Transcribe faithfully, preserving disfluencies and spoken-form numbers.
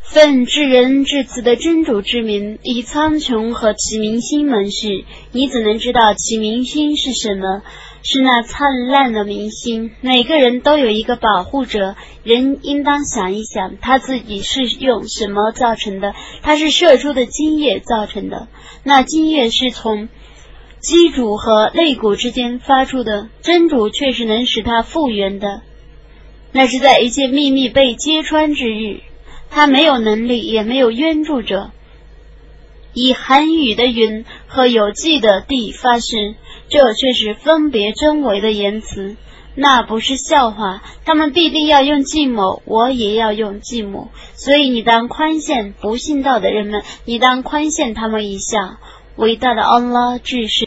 奉至仁至慈的真主之名，以苍穹和其明星盟誓，你怎能知道其明星是什么？是那灿烂的明星。每个人都有一个保护者，人应当想一想，他自己是用什么造成的？他是射出的精液造成的。那精液是从基主和肋骨之间发出的，真主却是能使它复原的。那是在一切秘密被揭穿之日，他没有能力，也没有援助者。以寒雨的云和有迹的地发誓，这却是分别真伪的言辞，那不是笑话。他们必定要用计谋，我也要用计谋，所以你当宽限不信道的人们，你当宽限他们一下。伟大的安拉至是